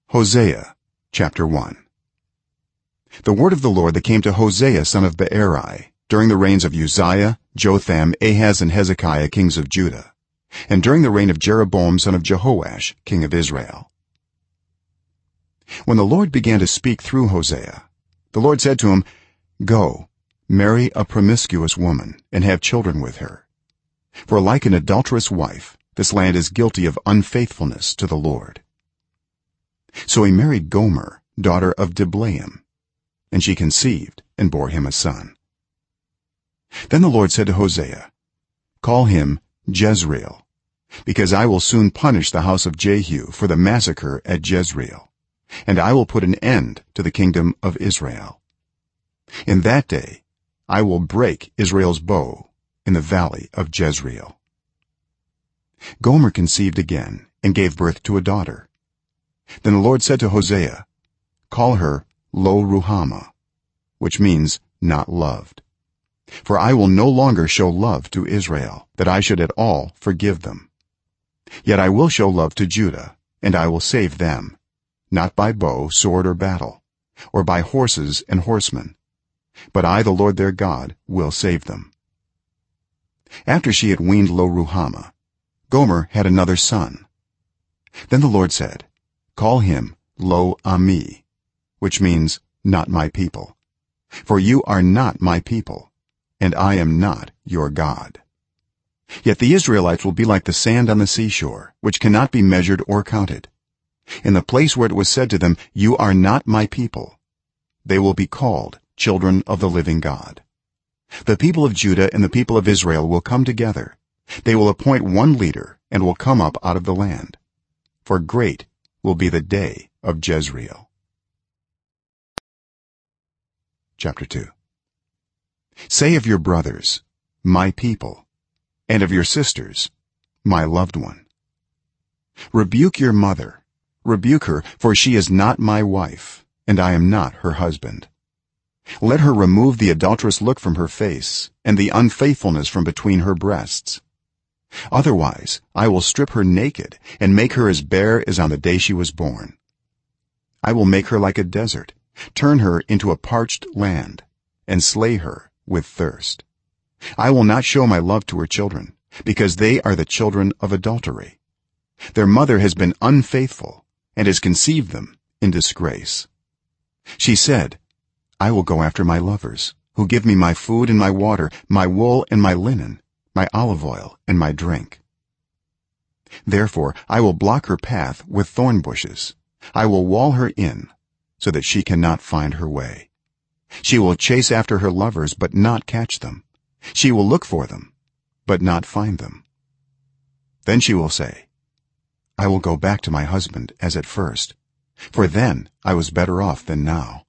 Hosea chapter 1. The word of the Lord that came to Hosea son of Beeri during the reigns of Uzziah, Jotham, Ahaz and Hezekiah kings of Judah, and during the reign of Jeroboam son of Jehoash king of Israel. When the Lord began to speak through Hosea, the Lord said to him, "Go, marry a promiscuous woman and have children with her, for like an adulterous wife this land is guilty of unfaithfulness to the Lord." So he married Gomer, daughter of Diblaim, and she conceived and bore him a son. Then the Lord said to Hosea, "Call him Jezreel, because I will soon punish the house of Jehu for the massacre at Jezreel, and I will put an end to the kingdom of Israel. In that day I will break Israel's bow in the valley of Jezreel." Gomer conceived again and gave birth to a daughter. Then the Lord said to Hosea, "Call her Lo-ruhamah, which means not loved, for I will no longer show love to Israel, that I should at all forgive them. Yet I will show love to Judah, and I will save them, not by bow, sword or battle, or by horses and horsemen, but I the Lord their God will save them." After she had weaned Lo-ruhamah, Gomer had another son. Then the Lord said, "Call him Lo-ammi, which means not my people, for you are not my people, and I am not your God." Yet the Israelites will be like the sand on the seashore, which cannot be measured or counted. In the place where it was said to them, "You are not my people," they will be called children of the living God. The people of Judah and the people of Israel will come together. They will appoint one leader and will come up out of the land, for great will be the day of Jezreel. Chapter 2. Say of your brothers, "My people," and of your sisters, "My loved one." Rebuke your mother, rebuke her, for she is not my wife, and I am not her husband. Let her remove the adulterous look from her face and the unfaithfulness from between her breasts. Otherwise I will strip her naked and make her as bare as on the day she was born. I will make her like a desert, turn her into a parched land, and slay her with thirst. I will not show my love to her children, because they are the children of adultery. Their mother has been unfaithful and has conceived them in disgrace. She said, "I will go after my lovers, who give me my food and my water, my wool and my linen, my olive oil and my drink." Therefore I will block her path with thorn bushes. I will wall her in, so that she cannot find her way. She will chase after her lovers but not catch them. She will look for them but not find them. Then she will say, "I will go back to my husband as at first, for then I was better off than now."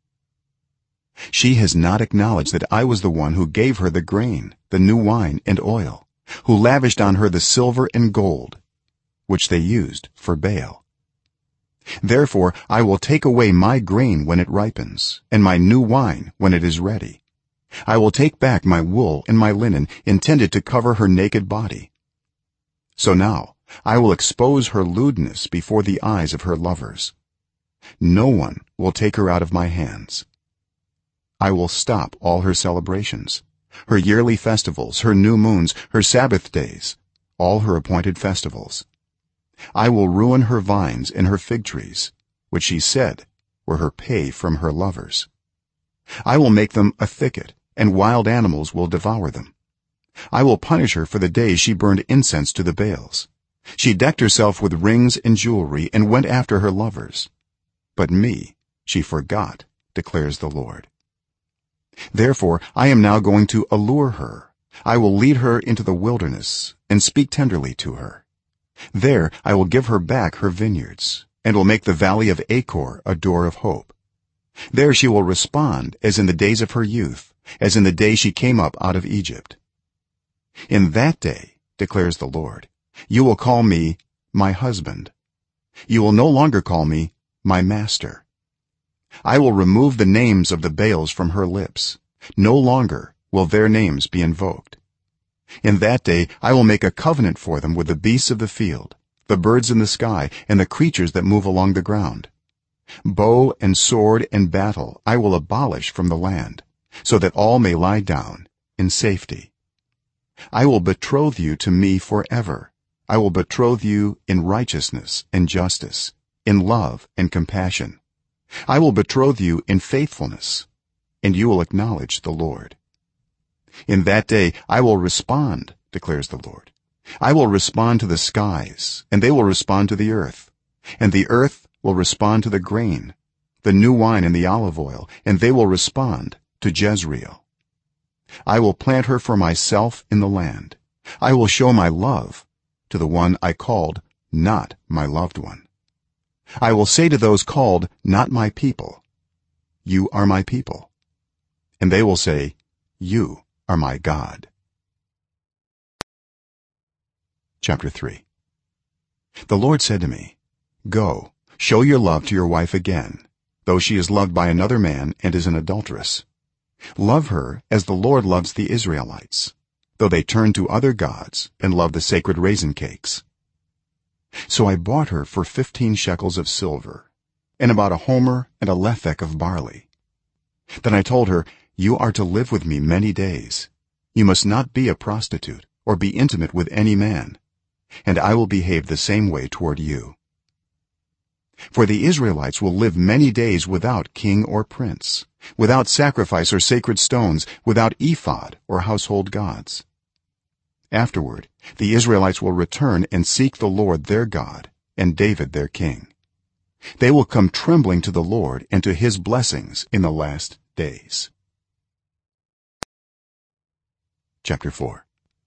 She has not acknowledged that I was the one who gave her the grain, the new wine and oil, who lavished on her the silver and gold, which they used for Baal. Therefore I will take away my grain when it ripens, and my new wine when it is ready. I will take back my wool and my linen intended to cover her naked body. So now I will expose her lewdness before the eyes of her lovers. No one will take her out of my hands. I will stop all her celebrations, her yearly festivals, her new moons, her Sabbath days, all her appointed festivals. I will ruin her vines and her fig trees, which she said were her pay from her lovers. I will make them a thicket, and wild animals will devour them. I will punish her for the days she burned incense to the Baals. She decked herself with rings and jewelry and went after her lovers, but me she forgot, declares the Lord. Therefore I am now going to allure her. I will lead her into the wilderness and speak tenderly to her. There I will give her back her vineyards, and will make the valley of Achor a door of hope. There she will respond as in the days of her youth, as in the day she came up out of Egypt. In that day, declares the Lord, you will call me my husband. You will no longer call me my master. I will remove the names of the Baals from her lips. No longer will their names be invoked. In that day I will make a covenant for them with the beasts of the field, the birds in the sky, and the creatures that move along the ground. bow and sword and battle I will abolish from the land, so that all may lie down in safety. I will betroth you to me forever. I will betroth you in righteousness and justice, in love and compassion. I will betroth you in faithfulness, and you will acknowledge the Lord. In that day I will respond, declares the Lord. I will respond to the skies, and they will respond to the earth, and the earth will respond to the grain, the new wine and the olive oil, and they will respond to Jezreel. I will plant her for myself in the land. I will show my love to the one I called not my loved one. I will say to those called not my people, you are my people, and they will say, you are my God. Chapter 3. The Lord said to me, go, show your love to your wife again, though she is loved by another man and is an adulteress. Love her as the Lord loves the Israelites, though they turn to other gods and love the sacred raisin cakes. So I bought her for 15 shekels of silver, and about a homer and a lethek of barley. Then I told her, you are to live with me many days. You must not be a prostitute or be intimate with any man, and I will behave the same way toward you. For the Israelites will live many days without king or prince, without sacrifice or sacred stones, without ephod or household gods. Afterward the Israelites will return and seek the Lord their God and David their king. They will come trembling to the Lord and to his blessings in the last days. Chapter 4.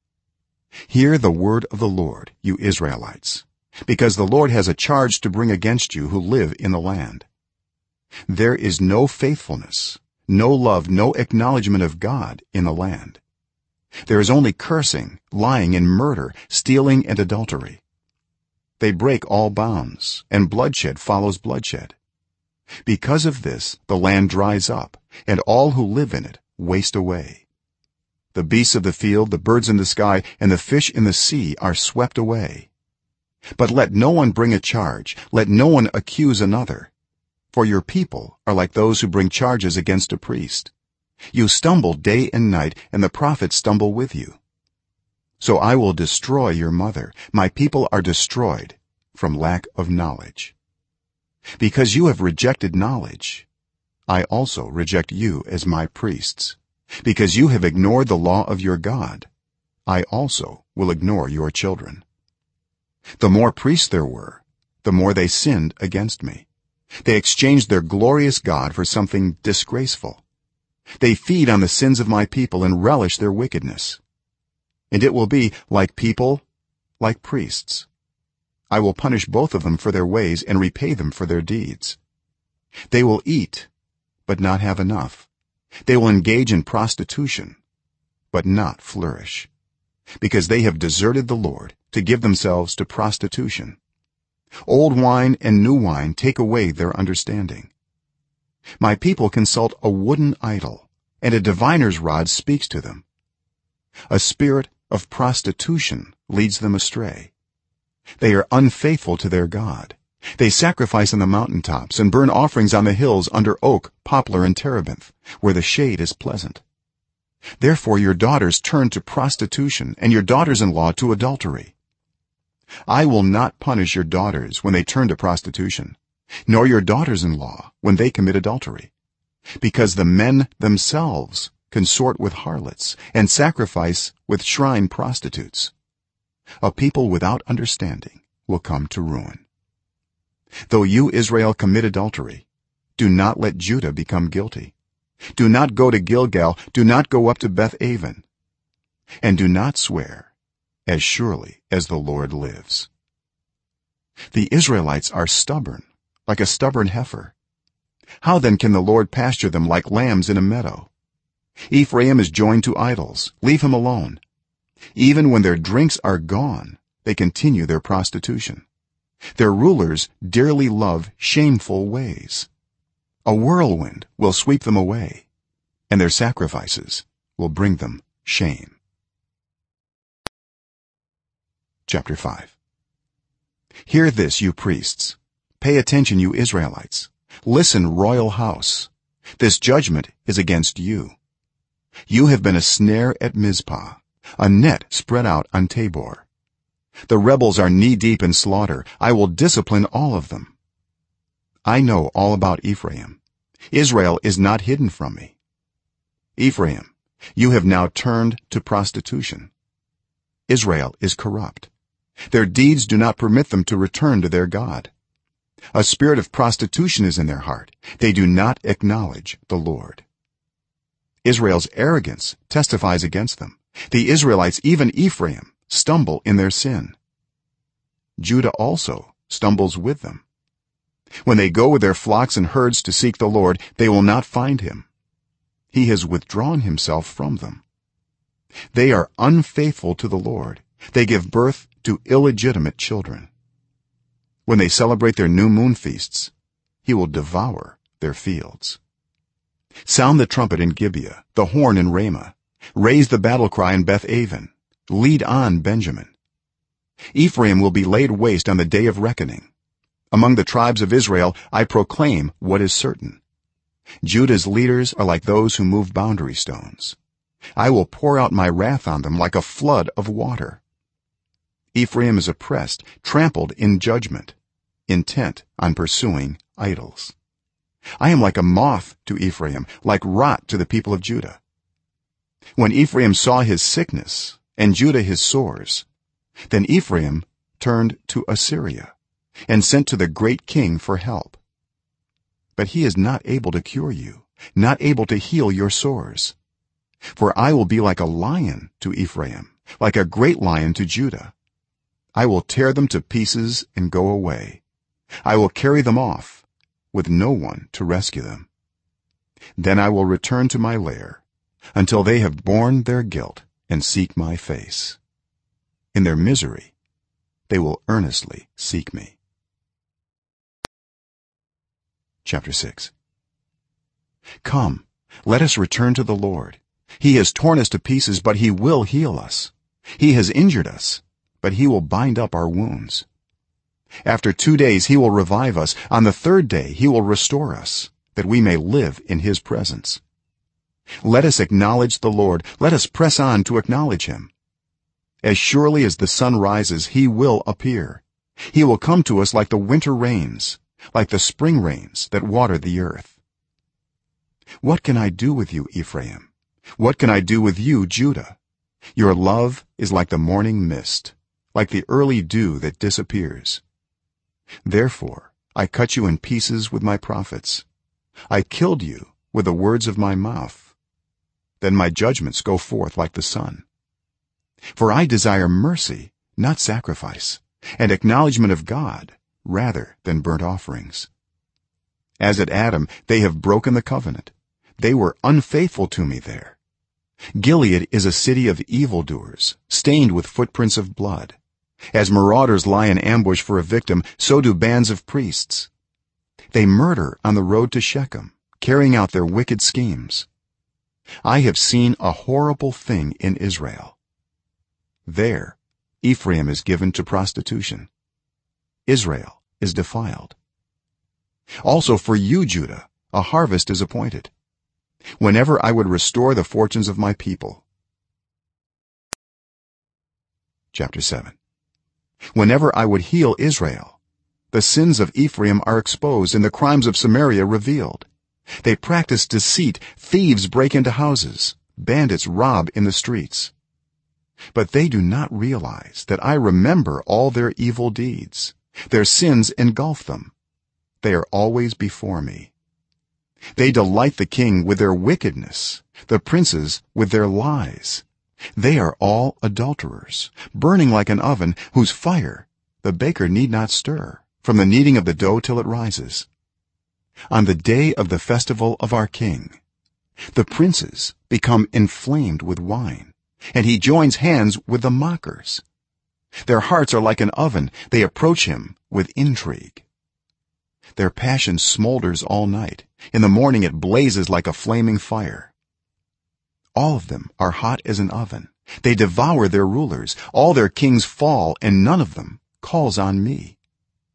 Hear the word of the Lord, you Israelites, because the Lord has a charge to bring against you who live in the land. There is no faithfulness, no love, no acknowledgement of God in the land. There is only cursing, lying and murder, stealing and adultery. They break all bounds, and bloodshed follows bloodshed. Because of this the land dries up, and all who live in it waste away. The beasts of the field, the birds in the sky, and the fish in the sea are swept away. But let no one bring a charge, let no one accuse another, for your people are like those who bring charges against a priest. You stumble day and night, and the prophets stumble with you. So I will destroy your mother. My people are destroyed from lack of knowledge. Because you have rejected knowledge, I also reject you as my priests. Because you have ignored the law of your God, I also will ignore your children. The more priests there were, the more they sinned against me. They exchanged their glorious God for something disgraceful. They feed on the sins of my people and relish their wickedness. And it will be like people, like priests. I will punish both of them for their ways and repay them for their deeds. They will eat, but not have enough. They will engage in prostitution, but not flourish, because they have deserted the Lord to give themselves to prostitution. Old wine and new wine take away their understanding. My people consult a wooden idol, and a diviner's rod speaks to them. A spirit of prostitution leads them astray. They are unfaithful to their God. They sacrifice on the mountaintops and burn offerings on the hills under oak, poplar and terebinth, where the shade is pleasant. Therefore your daughters turn to prostitution, and your daughters-in-law to adultery. I will not punish your daughters when they turn to prostitution, nor your daughters-in-law when they commit adultery, because the men themselves consort with harlots and sacrifice with shrine prostitutes. A people without understanding will come to ruin. Though you Israel commit adultery, do not let Judah become guilty. Do not go to Gilgal, do not go up to Beth-aven, and do not swear, as surely as the Lord lives. The Israelites are stubborn, like a stubborn heifer. How then can the Lord pasture them like lambs in a meadow? Ephraim is joined to idols, leave him alone. Even when their drinks are gone, they continue their prostitution. Their rulers dearly love shameful ways. A whirlwind will sweep them away, and their sacrifices will bring them shame. Chapter 5. Hear this, you priests. Pay attention, you Israelites. listen, royal house, this judgment is against you. You have been a snare at Mizpah, a net spread out on Tabor. The rebels are knee-deep in slaughter. I will discipline all of them. I know all about Ephraim. Israel is not hidden from me. Ephraim, you have now turned to prostitution. Israel is corrupt. Their deeds do not permit them to return to their God. A spirit of prostitution is in their heart. They do not acknowledge the Lord. Israel's arrogance testifies against them. The Israelites, even Ephraim, stumble in their sin. Judah also stumbles with them. When they go with their flocks and herds to seek the Lord, they will not find him. He has withdrawn himself from them. They are unfaithful to the Lord. They give birth to illegitimate children. When they celebrate their new moon feasts, he will devour their fields. Sound the trumpet in Gibeah, the horn in Ramah. Raise the battle cry in Beth-aven. Lead on, Benjamin. Ephraim will be laid waste on the day of reckoning. Among the tribes of Israel I proclaim what is certain. Judah's leaders are like those who move boundary stones. I will pour out my wrath on them like a flood of water. Ephraim is oppressed, trampled in judgment, intent on pursuing idols. I am like a moth to Ephraim, like rot to the people of Judah. When Ephraim saw his sickness and Judah his sores, then Ephraim turned to Assyria and sent to the great king for help. But he is not able to cure you, not able to heal your sores. For I will be like a lion to Ephraim, like a great lion to Judah. I will tear them to pieces and go away. I will carry them off with no one to rescue them. Then I will return to my lair until they have borne their guilt and seek my face. In their misery they will earnestly seek me. Chapter 6. Come, let us return to the Lord. He has torn us to pieces, but he will heal us. He has injured us, but he will bind up our wounds. After 2 days he will revive us. On the third day he will restore us, that we may live in his presence. Let us acknowledge the Lord. Let us press on to acknowledge him. As surely as the sun rises, he will appear. He will come to us like the winter rains, like the spring rains that water the earth. What can I do with you, Ephraim? What can I do with you, Judah? Your love is like the morning mist, like the early dew that disappears. Therefore I cut you in pieces with my prophets. I killed you with the words of my mouth. Then my judgments go forth like the sun. For I desire mercy, not sacrifice, and acknowledgement of God rather than burnt offerings. As at Adam, they have broken the covenant. They were unfaithful to me there. Gilead is a city of evildoers, stained with footprints of blood. As marauders lie in ambush for a victim, so do bands of priests. They murder on the road to Shechem, carrying out their wicked schemes. I have seen a horrible thing in Israel. There Ephraim is given to prostitution. Israel is defiled. Also for you, Judah, a harvest is appointed, whenever I would restore the fortunes of my people. Chapter 7. Whenever I would heal Israel, the sins of Ephraim are exposed and the crimes of Samaria revealed. They practice deceit, thieves break into houses, bandits rob in the streets. But they do not realize that I remember all their evil deeds. Their sins engulf them. They are always before me. They delight the king with their wickedness, the princes with their lies. They are all adulterers, burning like an oven whose fire the baker need not stir, from the kneading of the dough till it rises. On the day of the festival of our king, the princes become inflamed with wine, and he joins hands with the mockers. Their hearts are like an oven. They approach him with intrigue. Their passion smolders all night. In the morning it blazes like a flaming fire. All of them are hot as an oven. They devour their rulers. All their kings fall, and none of them calls on me.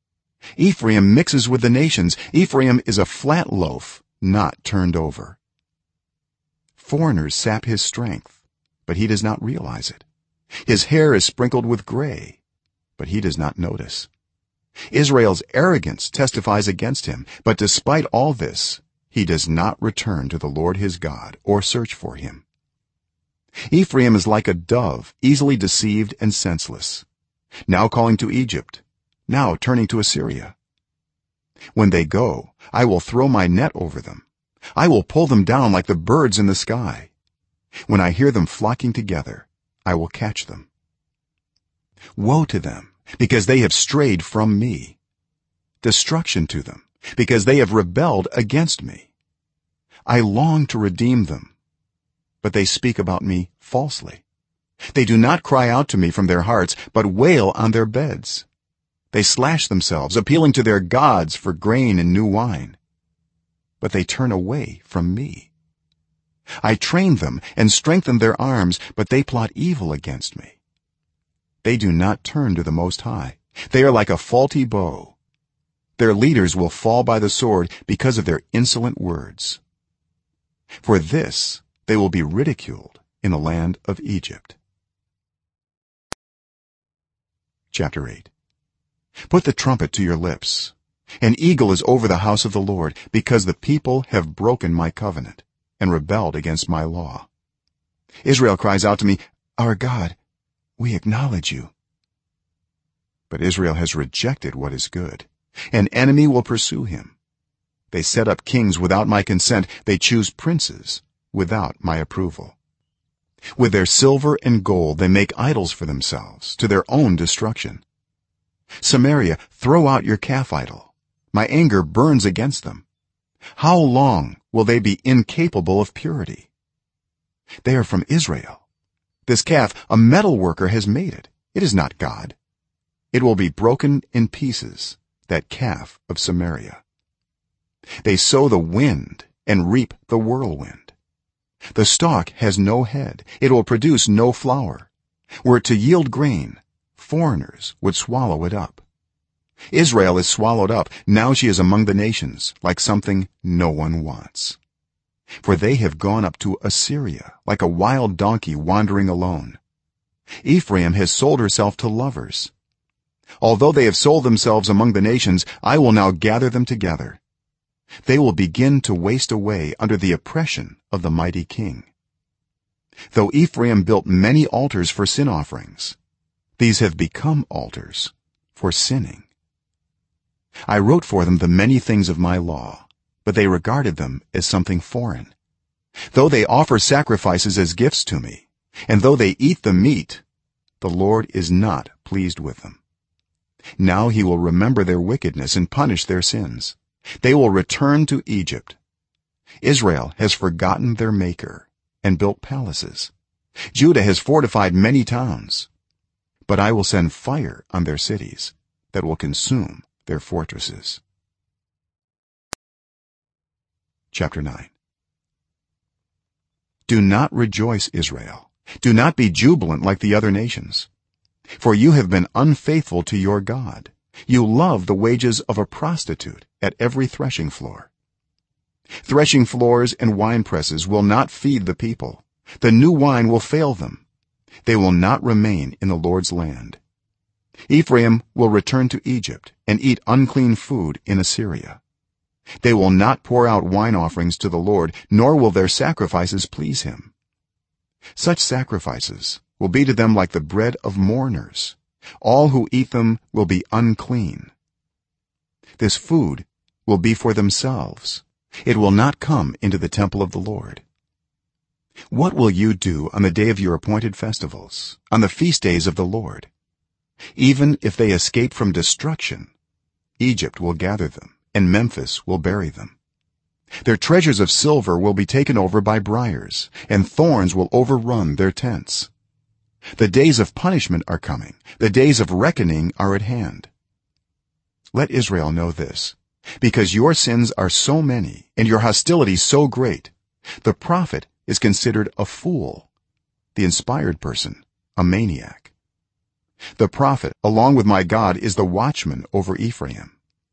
Ephraim mixes with the nations. Ephraim is a flat loaf, not turned over. Foreigners sap his strength, but he does not realize it. His hair is sprinkled with gray, but he does not notice. Israel's arrogance testifies against him, but despite all this he does not return to the Lord his God or search for him. Ephraim is like a dove, easily deceived and senseless, now calling to Egypt, now turning to Assyria. When they go, I will throw my net over them. I will pull them down like the birds in the sky. When I hear them flocking together, I will catch them. Woe to them, because they have strayed from me. Destruction to them, because they have rebelled against me. I long to redeem them, but they speak about me falsely. They do not cry out to me from their hearts, but wail on their beds. They slash themselves, appealing to their gods for grain and new wine, but they turn away from me. I train them and strengthen their arms, but they plot evil against me. They do not turn to the Most High. They are like a faulty bow. Their leaders will fall by the sword because of their insolent words. For this they will be ridiculed in the land of Egypt. Chapter 8. Put the trumpet to your lips. An eagle is over the house of the Lord, because the people have broken my covenant and rebelled against my law. Israel cries out to me, "Our God, we acknowledge you." But Israel has rejected what is good. An enemy will pursue him. They set up kings without my consent. They choose princes without my approval. With their silver and gold they make idols for themselves, to their own destruction. Samaria, throw out your calf idol. My anger burns against them. How long will they be incapable of purity? They are from Israel. This calf, a metal worker has made it. It is not God. It will be broken in pieces, that calf of Samaria. They sow the wind and reap the whirlwind. The stalk has no head. It will produce no flour. Were it to yield grain, foreigners would swallow it up. Israel is swallowed up. Now she is among the nations, like something no one wants. For they have gone up to Assyria, like a wild donkey wandering alone. Ephraim has sold herself to lovers. Although they have sold themselves among the nations, I will now gather them together. They will begin to waste away under the oppression of the mighty king. Though Ephraim built many altars for sin offerings, these have become altars for sinning. I wrote for them the many things of my law, but they regarded them as something foreign. Though they offer sacrifices as gifts to me, and though they eat the meat, the Lord is not pleased with them. Now he will remember their wickedness and punish their sins. They will return to Egypt. Israel has forgotten their maker and built palaces. Judah has fortified many towns, but I will send fire on their cities that will consume their fortresses. Chapter 9. Do not rejoice, Israel. Do not be jubilant like the other nations, for you have been unfaithful to your God. You love the wages of a prostitute at every threshing floor. Threshing floors and wine presses will not feed the people. The new wine will fail them. They will not remain in the Lord's land. Ephraim will return to Egypt and eat unclean food in Assyria. They will not pour out wine offerings to the Lord, nor will their sacrifices please him. Such sacrifices will be to them like the bread of mourners. All who eat them will be unclean. This food will be for themselves. It will not come into the temple of the Lord. What will you do on the day of your appointed festivals, on the feast days of the Lord? Even if they escape from destruction, Egypt will gather them, and Memphis will bury them. Their treasures of silver will be taken over by briars, and thorns will overrun their tents. The days of punishment are coming. The days of reckoning are at hand. Let Israel know this, because your sins are so many and your hostility so great. The prophet is considered a fool, the inspired person a maniac. The prophet, along with my God, is the watchman over Ephraim.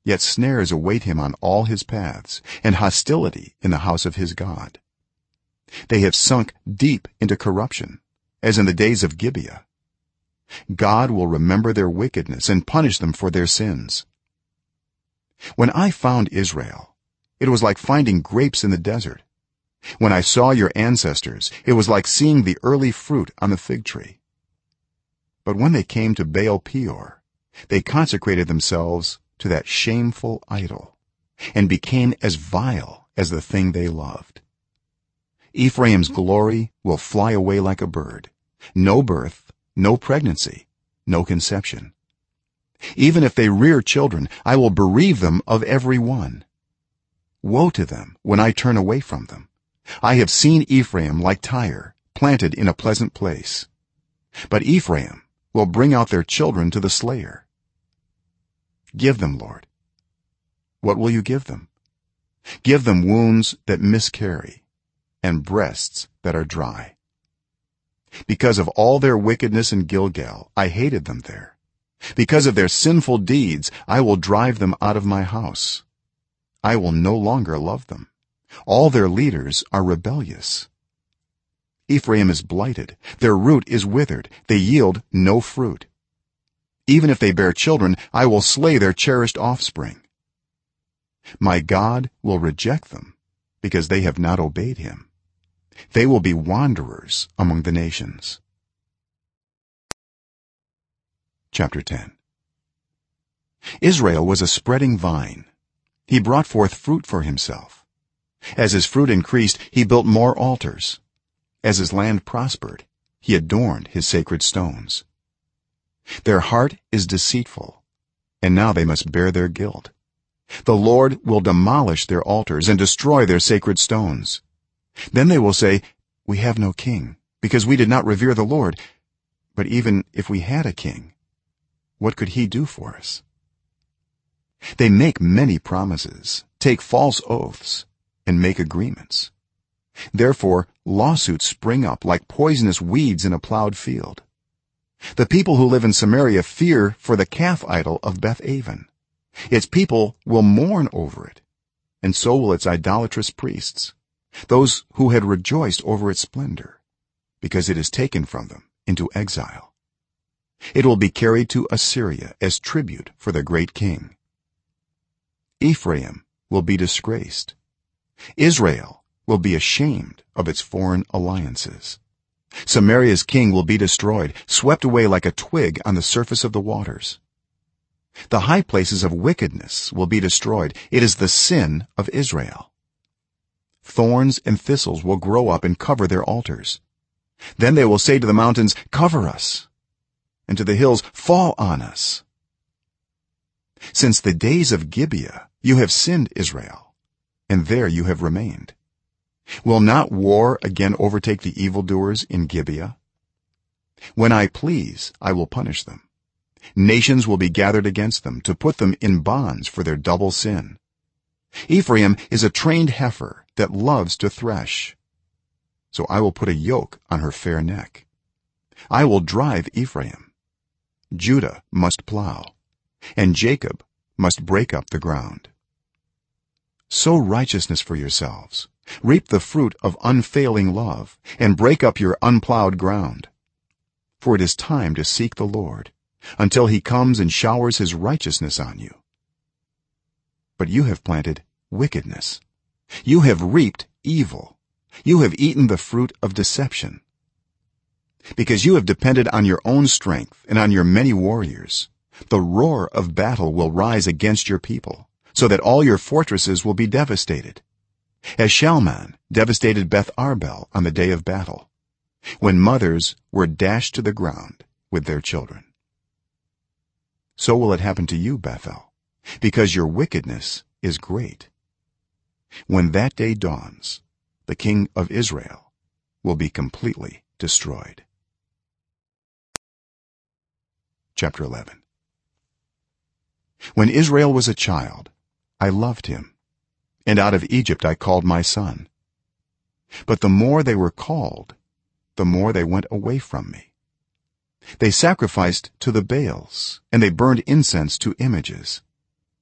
yet snares await him on all his paths and hostility in the house of his god. They have sunk deep into corruption, as in the days of Gibeah. God will remember their wickedness and punish them for their sins. When I found Israel, it was like finding grapes in the desert. When I saw your ancestors, it was like seeing the early fruit on the fig tree. But when they came to Baal Peor, they consecrated themselves to that shameful idol and became as vile as the thing they loved. Ephraim's glory will fly away like a bird. No birth, no pregnancy, no conception. Even if they rear children, I will bereave them of every one. Woe to them when I turn away from them. I have seen Ephraim like Tyre, planted in a pleasant place. But Ephraim will bring out their children to the slayer. Give them, Lord. What will you give them? Give them wounds that miscarry and breasts that are dry. Because of all their wickedness in Gilgal, I hated them there. Because of their sinful deeds, I will drive them out of my house. I will no longer love them. All their leaders are rebellious. Ephraim is blighted, their root is withered, they yield no fruit. Even if they bear children, I will slay their cherished offspring. My God will reject them because they have not obeyed him. They will be wanderers among the nations. Chapter 10. Israel was a spreading vine. He brought forth fruit for himself. As his fruit increased, he built more altars. As his land prospered, he adorned his sacred stones. Their heart is deceitful, and now they must bear their guilt. The Lord will demolish their altars and destroy their sacred stones. Then they will say, we have no king, because we did not revere the Lord. But even if we had a king, what could he do for us? They make many promises, take false oaths, and make agreements. Therefore lawsuits spring up like poisonous weeds in a plowed field. The people who live in Samaria fear for the calf idol of Beth-aven. Its people will mourn over it, and so will its idolatrous priests, those who had rejoiced over its splendor, because it is taken from them into exile. It will be carried to Assyria as tribute for the great king. Ephraim will be disgraced. Israel will be ashamed of its foreign alliances. Samaria's king will be destroyed, swept away like a twig on the surface of the waters. The high places of wickedness will be destroyed. It is the sin of Israel. Thorns and thistles will grow up and cover their altars. Then they will say to the mountains, cover us, and to the hills, fall on us. Since the days of Gibeah you have sinned, Israel, and there you have remained. Will not war again overtake the evildoers in Gibeah? When I please, I will punish them. Nations will be gathered against them to put them in bonds for their double sin. Ephraim is a trained heifer that loves to thresh, so I will put a yoke on her fair neck. I will drive Ephraim. Judah must plow, and Jacob must break up the ground. Sow righteousness for yourselves, reap the fruit of unfailing love, and break up your unplowed ground. For it is time to seek the Lord, until he comes and showers his righteousness on you. But you have planted wickedness. You have reaped evil. You have eaten the fruit of deception. Because you have depended on your own strength and on your many warriors, the roar of battle will rise against your people, so that all your fortresses will be devastated, as Shalman devastated Beth Arbel on the day of battle, when mothers were dashed to the ground with their children. So will it happen to you, Bethel, because your wickedness is great. When that day dawns, the king of Israel will be completely destroyed. Chapter 11. When Israel was a child, I loved him, and out of Egypt I called my son. But the more they were called, the more they went away from me. They sacrificed to the Baals, and they burned incense to images.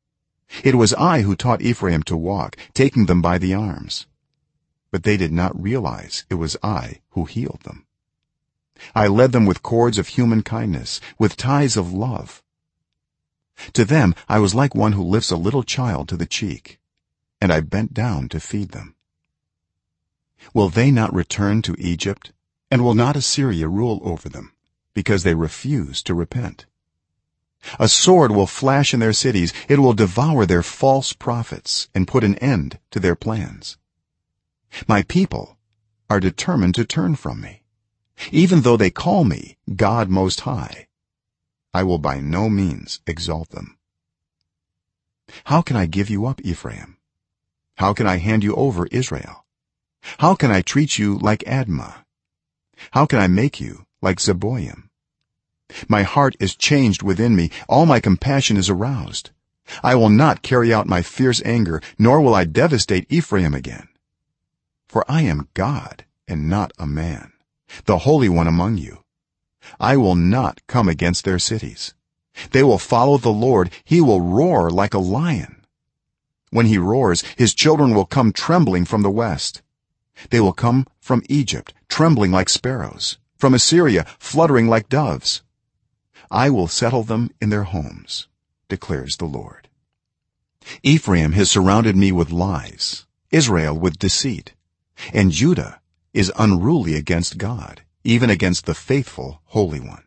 it was I who taught Ephraim to walk, taking them by the arms, but they did not realize it was I who healed them. I led them with cords of human kindness, with ties of love. To them I was like one who lifts a little child to the cheek, and I bent down to feed them. Will they not return to Egypt, and will not Assyria rule over them, because they refuse to repent? A sword will flash in their cities, it will devour their false prophets and put an end to their plans. My people are determined to turn from me. Even though they call me God Most High, I will by no means exalt them. How can I give you up, Ephraim? How can I hand you over, Israel? How can I treat you like Admah? How can I make you like Zeboim? My heart is changed within me, all my compassion is aroused. I will not carry out my fierce anger, nor will I devastate Ephraim again. For I am God and not a man, the Holy One among you. I will not come against their cities. They will follow the Lord. He will roar like a lion. When he roars, his children will come trembling from the west. They will come from Egypt, trembling like sparrows, from Assyria, fluttering like doves. I will settle them in their homes, declares the Lord. Ephraim has surrounded me with lies, Israel with deceit, and Judah is unruly against God, even against the faithful Holy One.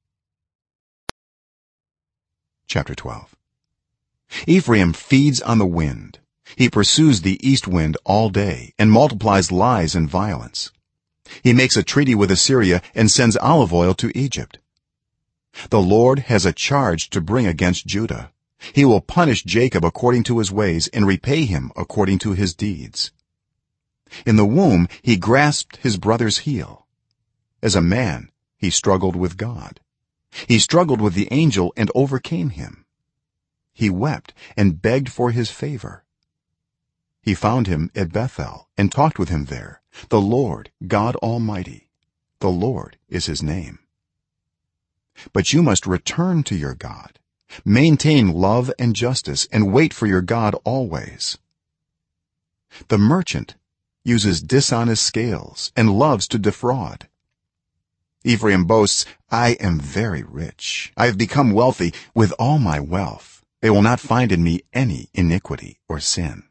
Chapter 12. Ephraim feeds on the wind. He pursues the east wind all day and multiplies lies and violence. He makes a treaty with Assyria and sends olive oil to Egypt. The Lord has a charge to bring against Judah. He will punish Jacob according to his ways and repay him according to his deeds. In the womb he grasped his brother's heel. As a man he struggled with God. He struggled with the angel and overcame him. He wept and begged for his favor. He found him at Bethel and talked with him there. The Lord, God Almighty, the Lord is his name. But you must return to your God, maintain love and justice, and wait for your God always. The merchant uses dishonest scales and loves to defraud. Ephraim boasts, I am very rich, I have become wealthy. With all my wealth they will not find in me any iniquity or sin.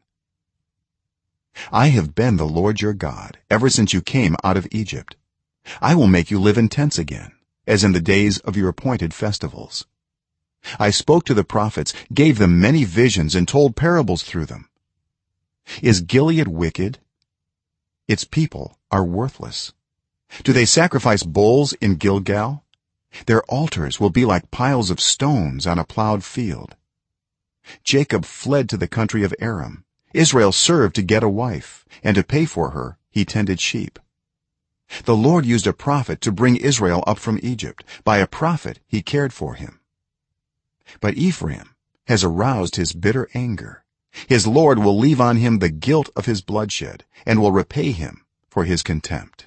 I have been the Lord your God ever since you came out of Egypt. I will make you live in tents again, as in the days of your appointed festivals. I spoke to the prophets, gave them many visions, and told parables through them. Is Gilead wicked? Its people are worthless. Do they sacrifice bulls in Gilgal? Their altars will be like piles of stones on a plowed field. Jacob fled to the country of Aram. Israel served to get a wife, and to pay for her he tended sheep. The Lord used a prophet to bring Israel up from Egypt. By a prophet he cared for him. But Ephraim has aroused his bitter anger. His Lord will leave on him the guilt of his bloodshed, and will repay him for his contempt.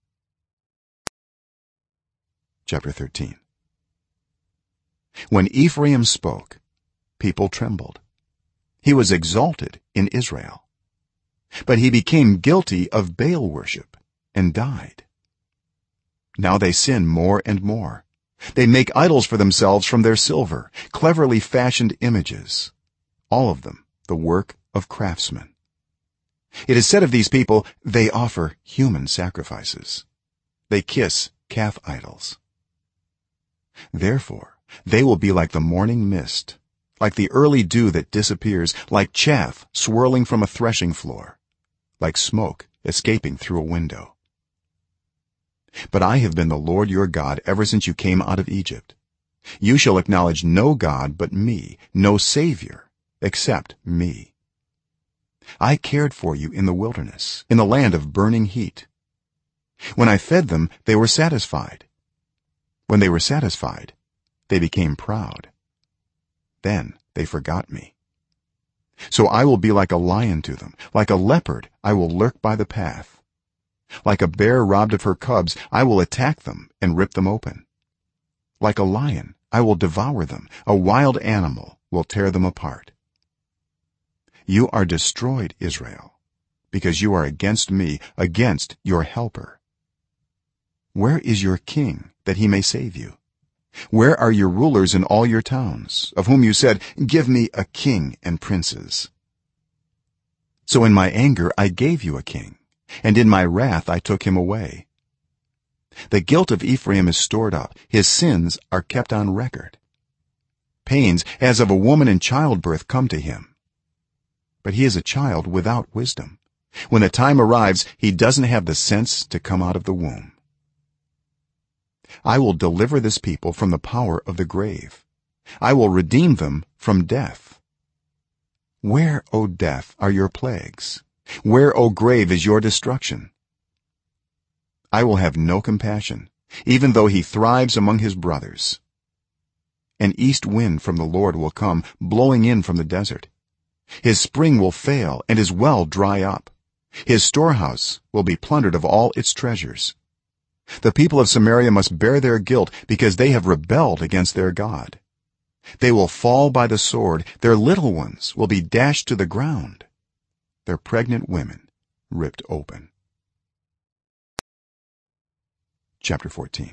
Chapter 13. When Ephraim spoke, people trembled. He was exalted in Israel, but he became guilty of Baal worship and died. Now they sin more and more. They make idols for themselves from their silver, cleverly fashioned images, all of them the work of craftsmen. It is said of these people, they offer human sacrifices. They kiss calf idols. Therefore they will be like the morning mist, like the early dew that disappears, like chaff swirling from a threshing floor, like smoke escaping through a window. But I have been the Lord your God ever since you came out of Egypt. You shall acknowledge no God but me, no Savior except me. I cared for you in the wilderness, in the land of burning heat. When I fed them, they were satisfied. When they were satisfied, they became proud. Then they forgot me. So I will be like a lion to them, like a leopard I will lurk by the path. Like a bear robbed of her cubs, I will attack them and rip them open. Like a lion I will devour them, a wild animal will tear them apart. you are destroyed, Israel, because you are against me, against your helper. Where is your king, that he may save you? Where are your rulers in all your towns, of whom you said, give me a king and princes? So in my anger I gave you a king, and in my wrath I took him away. The guilt of Ephraim is stored up, his sins are kept on record. Pains as of a woman in childbirth come to him, but he is a child without wisdom. When the time arrives, he doesn't have the sense to come out of the womb. I will deliver this people from the power of the grave. I will redeem them from death. Where, O death, are your plagues? Where, O grave, is your destruction? I will have no compassion, even though he thrives among his brothers. An east wind from the Lord will come, blowing in from the desert. His spring will fail and his well dry up. His storehouse will be plundered of all its treasures. The people of Samaria must bear their guilt, because they have rebelled against their God. They will fall by the sword, their little ones will be dashed to the ground, their pregnant women ripped open. Chapter 14.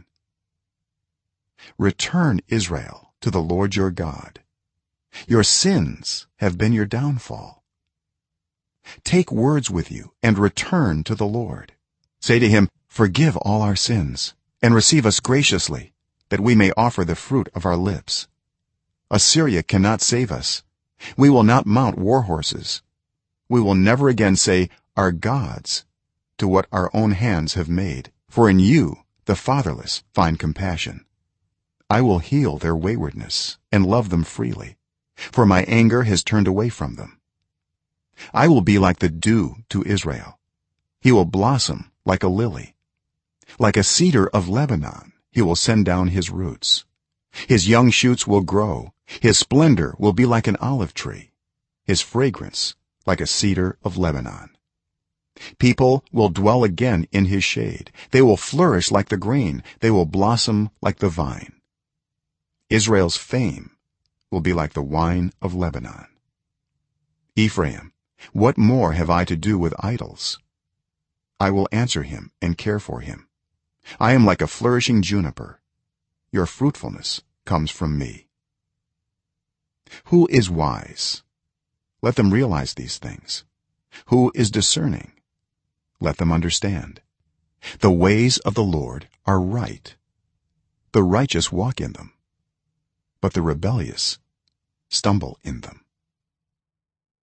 Return, Israel, to the Lord your God. Your sins have been your downfall. Take words with you and return to the Lord. Say to him, forgive all our sins and receive us graciously, that we may offer the fruit of our lips. Assyria cannot save us. We will not mount war horses. We will never again say, our gods, to what our own hands have made, for in you the fatherless find compassion. I will heal their waywardness and love them freely, for my anger has turned away from them. I will be like the dew to Israel. He will blossom like a lily. Like a cedar of Lebanon, he will send down his roots. His young shoots will grow. His splendor will be like an olive tree, his fragrance like a cedar of Lebanon. People will dwell again in his shade. They will flourish like the grain. They will blossom like the vine. Israel's fame will be like the wine of Lebanon. Ephraim, what more have I to do with idols? I will answer him and care for him. I am like a flourishing juniper. Your fruitfulness comes from me. Who is wise? Let them realize these things. Who is discerning? Let them understand. The ways of the Lord are right. The righteous walk in them, but the rebellious stumble in them.